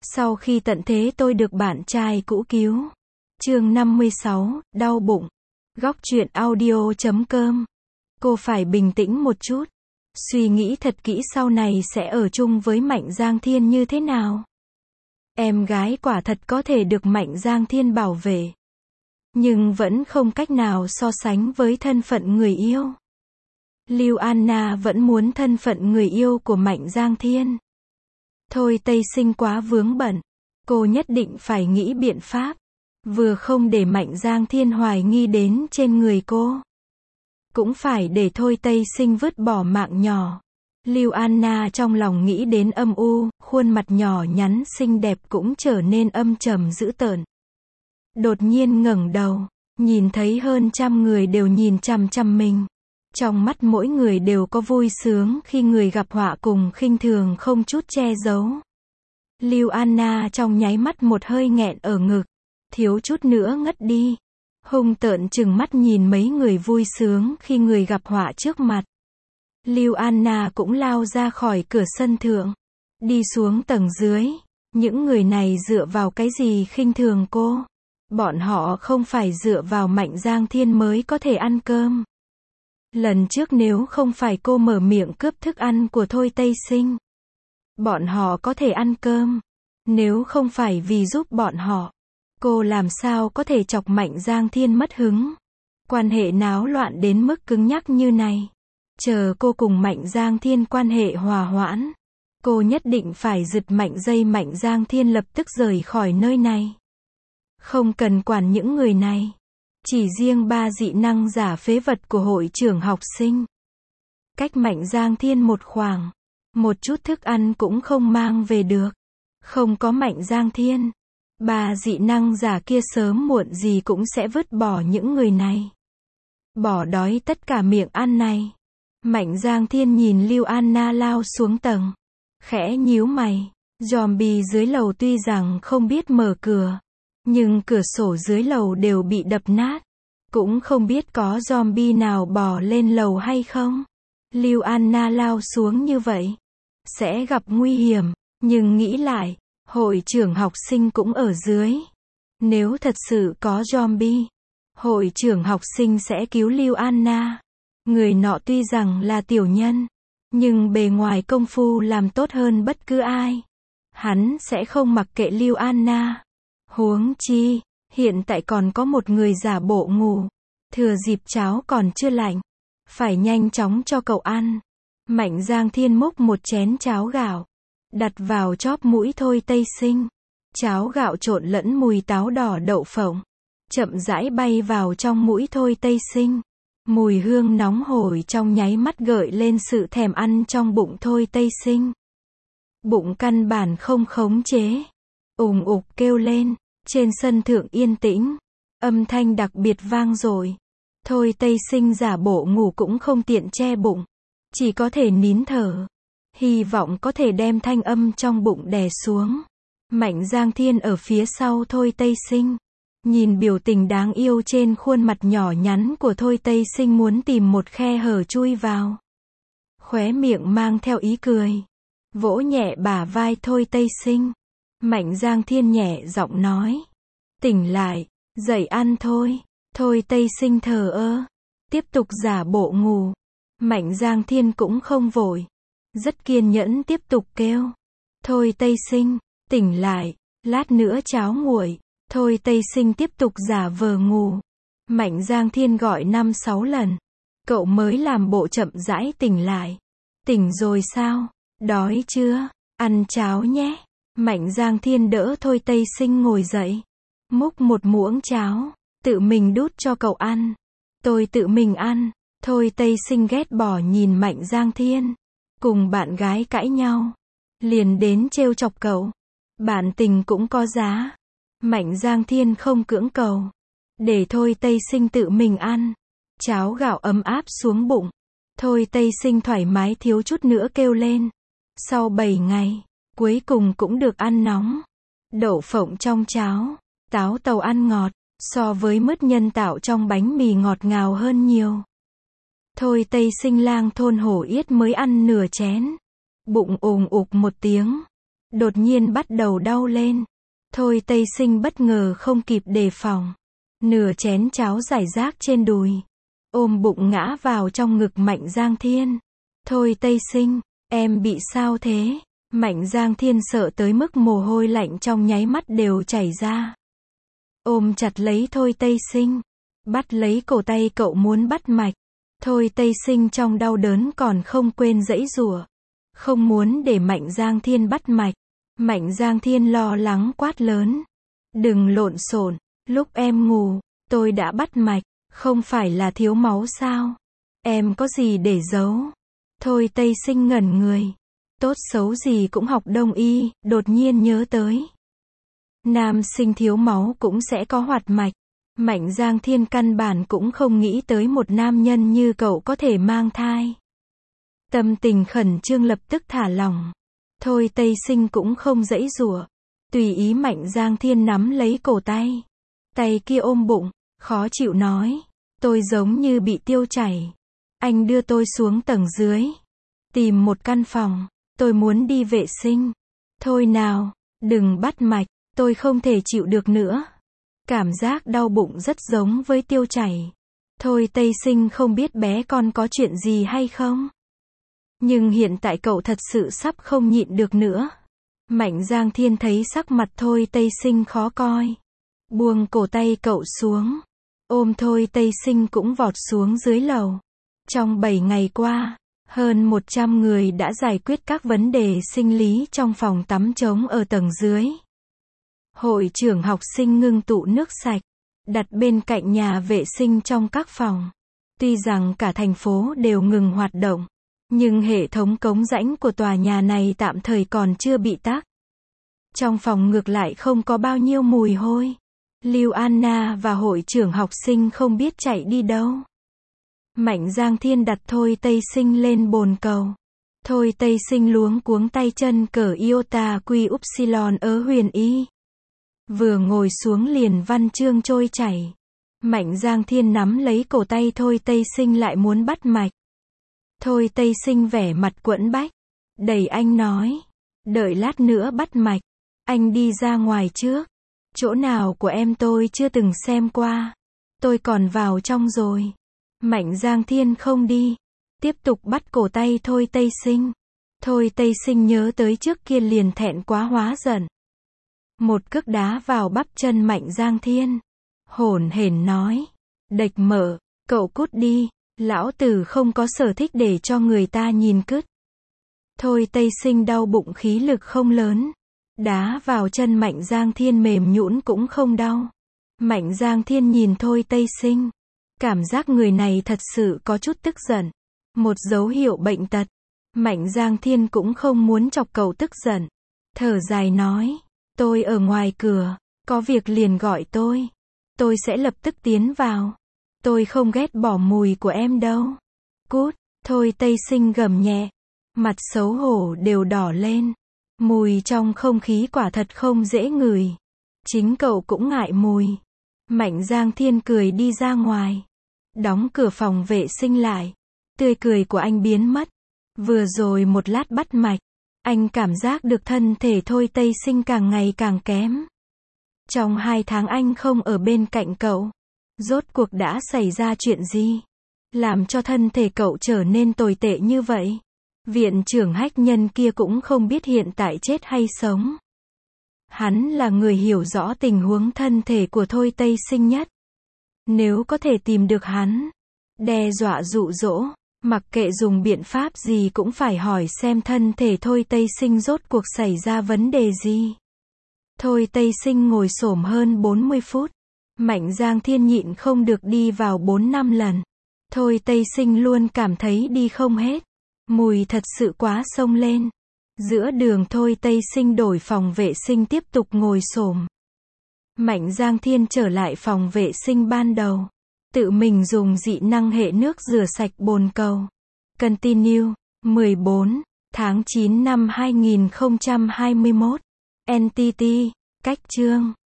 Sau khi tận thế tôi được bạn trai cũ cứu. Chương 56, đau bụng. Góc truyện audio.com. Cô phải bình tĩnh một chút. Suy nghĩ thật kỹ sau này sẽ ở chung với Mạnh Giang Thiên như thế nào. Em gái quả thật có thể được Mạnh Giang Thiên bảo vệ. Nhưng vẫn không cách nào so sánh với thân phận người yêu. Lưu Anna vẫn muốn thân phận người yêu của Mạnh Giang Thiên. Thôi Tây Sinh quá vướng bận. Cô nhất định phải nghĩ biện pháp. Vừa không để Mạnh Giang Thiên hoài nghi đến trên người cô. Cũng phải để Thôi Tây Sinh vứt bỏ mạng nhỏ. Lưu Anna trong lòng nghĩ đến âm u, khuôn mặt nhỏ nhắn xinh đẹp cũng trở nên âm trầm dữ tợn. Đột nhiên ngẩng đầu, nhìn thấy hơn 100 người đều nhìn chằm chằm mình. Trong mắt mỗi người đều có vui sướng khi người gặp họa cùng khinh thường không chút che giấu. Lưu Anna trong nháy mắt một hơi nghẹn ở ngực, thiếu chút nữa ngất đi. Hung tợn trừng mắt nhìn mấy người vui sướng khi người gặp họa trước mặt. Lưu Anna cũng lao ra khỏi cửa sân thượng, đi xuống tầng dưới. Những người này dựa vào cái gì khinh thường cô? Bọn họ không phải dựa vào Mạnh Giang Thiên mới có thể ăn cơm. Lần trước nếu không phải cô mở miệng cướp thức ăn của Thôi Tây Sinh, bọn họ có thể ăn cơm. Nếu không phải vì giúp bọn họ, cô làm sao có thể chọc Mạnh Giang Thiên mất hứng. Quan hệ náo loạn đến mức cứng nhắc như này. Chờ cô cùng Mạnh Giang Thiên quan hệ hòa hoãn, cô nhất định phải giật mạnh dây Mạnh Giang Thiên lập tức rời khỏi nơi này. Không cần quản những người này. Chỉ riêng 3 dị năng giả phế vật của hội trưởng học sinh. Cách Mạnh Giang Thiên một khoảng. Một chút thức ăn cũng không mang về được. Không có Mạnh Giang Thiên, 3 dị năng giả kia sớm muộn gì cũng sẽ vứt bỏ những người này. Bỏ đói tất cả miệng ăn này. Mạnh Giang Thiên nhìn Lưu Anna lao xuống tầng. Khẽ nhíu mày. Zombie dưới lầu tuy rằng không biết mở cửa, nhưng cửa sổ dưới lầu đều bị đập nát. Cũng không biết có zombie nào bò lên lầu hay không. Lưu Anna lao xuống như vậy sẽ gặp nguy hiểm. Nhưng nghĩ lại, hội trưởng học sinh cũng ở dưới. Nếu thật sự có zombie, hội trưởng học sinh sẽ cứu Lưu Anna. Người nọ tuy rằng là tiểu nhân, nhưng bề ngoài công phu làm tốt hơn bất cứ ai. Hắn sẽ không mặc kệ Lưu Anna. Huống chi, hiện tại còn có một người giả bộ ngủ. Thừa dịp cháo còn chưa lạnh, phải nhanh chóng cho cậu ăn. Mạnh Giang Thiên múc một chén cháo gạo, đặt vào chóp mũi Thôi Tây Sinh. Cháo gạo trộn lẫn mùi táo đỏ đậu phộng, chậm rãi bay vào trong mũi Thôi Tây Sinh. Mùi hương nóng hổi trong nháy mắt gợi lên sự thèm ăn trong bụng Thôi Tây Sinh. Bụng căn bản không khống chế, ùng ục kêu lên. Trên sân thượng yên tĩnh, âm thanh đặc biệt vang dội. Thôi Tây Sinh giả bộ ngủ cũng không tiện che bụng, chỉ có thể nín thở, hy vọng có thể đem thanh âm trong bụng đè xuống. Mạnh Giang Thiên ở phía sau Thôi Tây Sinh, nhìn biểu tình đáng yêu trên khuôn mặt nhỏ nhắn của Thôi Tây Sinh muốn tìm một khe hở chui vào. Khóe miệng mang theo ý cười, vỗ nhẹ bả vai Thôi Tây Sinh. Mạnh Giang Thiên nhẹ giọng nói, tỉnh lại, dậy ăn thôi. Thôi Tây Sinh thờ ơ, tiếp tục giả bộ ngủ. Mạnh Giang Thiên cũng không vội, rất kiên nhẫn tiếp tục kêu, Thôi Tây Sinh, tỉnh lại, lát nữa cháo nguội. Thôi Tây Sinh tiếp tục giả vờ ngủ. Mạnh Giang Thiên gọi 5-6 lần, cậu mới làm bộ chậm rãi tỉnh lại. Tỉnh rồi sao? Đói chưa? Ăn cháo nhé. Mạnh Giang Thiên đỡ Thôi Tây Sinh ngồi dậy, múc một muỗng cháo, tự mình đút cho cậu ăn. Tôi tự mình ăn. Thôi Tây Sinh ghét bỏ nhìn Mạnh Giang Thiên, cùng bạn gái cãi nhau, liền đến trêu chọc cậu. Bạn tình cũng có giá. Mạnh Giang Thiên không cưỡng cầu, để Thôi Tây Sinh tự mình ăn. Cháo gạo ấm áp xuống bụng, Thôi Tây Sinh thoải mái thiếu chút nữa kêu lên. Sau 7 ngày, cuối cùng cũng được ăn nóng. Đậu phộng trong cháo, táo tàu ăn ngọt, so với mứt nhân tạo trong bánh mì ngọt ngào hơn nhiều. Thôi Tây Sinh lang thôn hổ yết mới ăn nửa chén. Bụng ùng ục một tiếng, đột nhiên bắt đầu đau lên. Thôi Tây Sinh bất ngờ không kịp đề phòng. Nửa chén cháo rải rác trên đùi. Ôm bụng ngã vào trong ngực Mạnh Giang Thiên. Thôi Tây Sinh, em bị sao thế? Mạnh Giang Thiên sợ tới mức mồ hôi lạnh trong nháy mắt đều chảy ra. Ôm chặt lấy Thôi Tây Sinh. Bắt lấy cổ tay cậu muốn bắt mạch. Thôi Tây Sinh trong đau đớn còn không quên giãy giụa. Không muốn để Mạnh Giang Thiên bắt mạch. Mạnh Giang Thiên lo lắng quát lớn. Đừng lộn xộn, lúc em ngủ, tôi đã bắt mạch, không phải là thiếu máu sao? Em có gì để giấu? Thôi Tây Sinh ngẩn người. Tốt xấu gì cũng học đông y, đột nhiên nhớ tới. Nam sinh thiếu máu cũng sẽ có hoạt mạch. Mạnh Giang Thiên căn bản cũng không nghĩ tới một nam nhân như cậu có thể mang thai. Tâm tình khẩn trương lập tức thả lỏng. Thôi Tây Sinh cũng không giãy giụa. Tùy ý Mạnh Giang Thiên nắm lấy cổ tay. Tay kia ôm bụng, khó chịu nói. Tôi giống như bị tiêu chảy. Anh đưa tôi xuống tầng dưới. Tìm một căn phòng. Tôi muốn đi vệ sinh. Thôi nào, đừng bắt mạch, tôi không thể chịu được nữa. Cảm giác đau bụng rất giống với tiêu chảy. Thôi Tây Sinh không biết bé con có chuyện gì hay không. Nhưng hiện tại cậu thật sự sắp không nhịn được nữa. Mạnh Giang Thiên thấy sắc mặt Thôi Tây Sinh khó coi. Buông cổ tay cậu xuống. Ôm Thôi Tây Sinh cũng vọt xuống dưới lầu. Trong 7 ngày qua, hơn 100 người đã giải quyết các vấn đề sinh lý trong phòng tắm trống ở tầng dưới. Hội trưởng học sinh ngưng tụ nước sạch, đặt bên cạnh nhà vệ sinh trong các phòng. Tuy rằng cả thành phố đều ngừng hoạt động, nhưng hệ thống cống rãnh của tòa nhà này tạm thời còn chưa bị tắc. Trong phòng ngược lại không có bao nhiêu mùi hôi. Lưu Anna và hội trưởng học sinh không biết chạy đi đâu. Mạnh Giang Thiên đặt Thôi Tây Sinh lên bồn cầu. Thôi Tây Sinh luống cuống tay chân cởi iota quy upsilon ớ huyền y. Vừa ngồi xuống liền văn chương trôi chảy. Mạnh Giang Thiên nắm lấy cổ tay Thôi Tây Sinh lại muốn bắt mạch. Thôi Tây Sinh vẻ mặt quẫn bách. Đẩy anh nói. Đợi lát nữa bắt mạch. Anh đi ra ngoài trước. Chỗ nào của em tôi chưa từng xem qua. Tôi còn vào trong rồi. Mạnh Giang Thiên không đi. Tiếp tục bắt cổ tay Thôi Tây Sinh. Thôi Tây Sinh nhớ tới trước kia liền thẹn quá hóa giận. Một cước đá vào bắp chân Mạnh Giang Thiên. Hổn hển nói. Đệch mở, cậu cút đi. Lão tử không có sở thích để cho người ta nhìn cứt. Thôi Tây Sinh đau bụng khí lực không lớn. Đá vào chân Mạnh Giang Thiên mềm nhũn cũng không đau. Mạnh Giang Thiên nhìn Thôi Tây Sinh. Cảm giác người này thật sự có chút tức giận. Một dấu hiệu bệnh tật. Mạnh Giang Thiên cũng không muốn chọc cậu tức giận. Thở dài nói. Tôi ở ngoài cửa. Có việc liền gọi tôi. Tôi sẽ lập tức tiến vào. Tôi không ghét bỏ mùi của em đâu. Cút. Thôi Tây Sinh gầm nhẹ. Mặt xấu hổ đều đỏ lên. Mùi trong không khí quả thật không dễ ngửi. Chính cậu cũng ngại mùi. Mạnh Giang Thiên cười đi ra ngoài. Đóng cửa phòng vệ sinh lại. Tươi cười của anh biến mất. Vừa rồi một lát bắt mạch. Anh cảm giác được thân thể Thôi Tây Sinh càng ngày càng kém. Trong 2 tháng anh không ở bên cạnh cậu. Rốt cuộc đã xảy ra chuyện gì? Làm cho thân thể cậu trở nên tồi tệ như vậy. Viện trưởng Hách Nhân kia cũng không biết hiện tại chết hay sống. Hắn là người hiểu rõ tình huống thân thể của Thôi Tây Sinh nhất. Nếu có thể tìm được hắn, đe dọa dụ dỗ, mặc kệ dùng biện pháp gì cũng phải hỏi xem thân thể Thôi Tây Sinh rốt cuộc xảy ra vấn đề gì. Thôi Tây Sinh ngồi xổm hơn 40 phút. Mạnh Giang Thiên nhịn không được đi vào 4-5 lần. Thôi Tây Sinh luôn cảm thấy đi không hết. Mùi thật sự quá xông lên. Giữa đường Thôi Tây Sinh đổi phòng vệ sinh tiếp tục ngồi xổm. Mạnh Giang Thiên trở lại phòng vệ sinh ban đầu. Tự mình dùng dị năng hệ nước rửa sạch bồn cầu. Continue. 14 tháng 9 năm 2021. NTT. Cách chương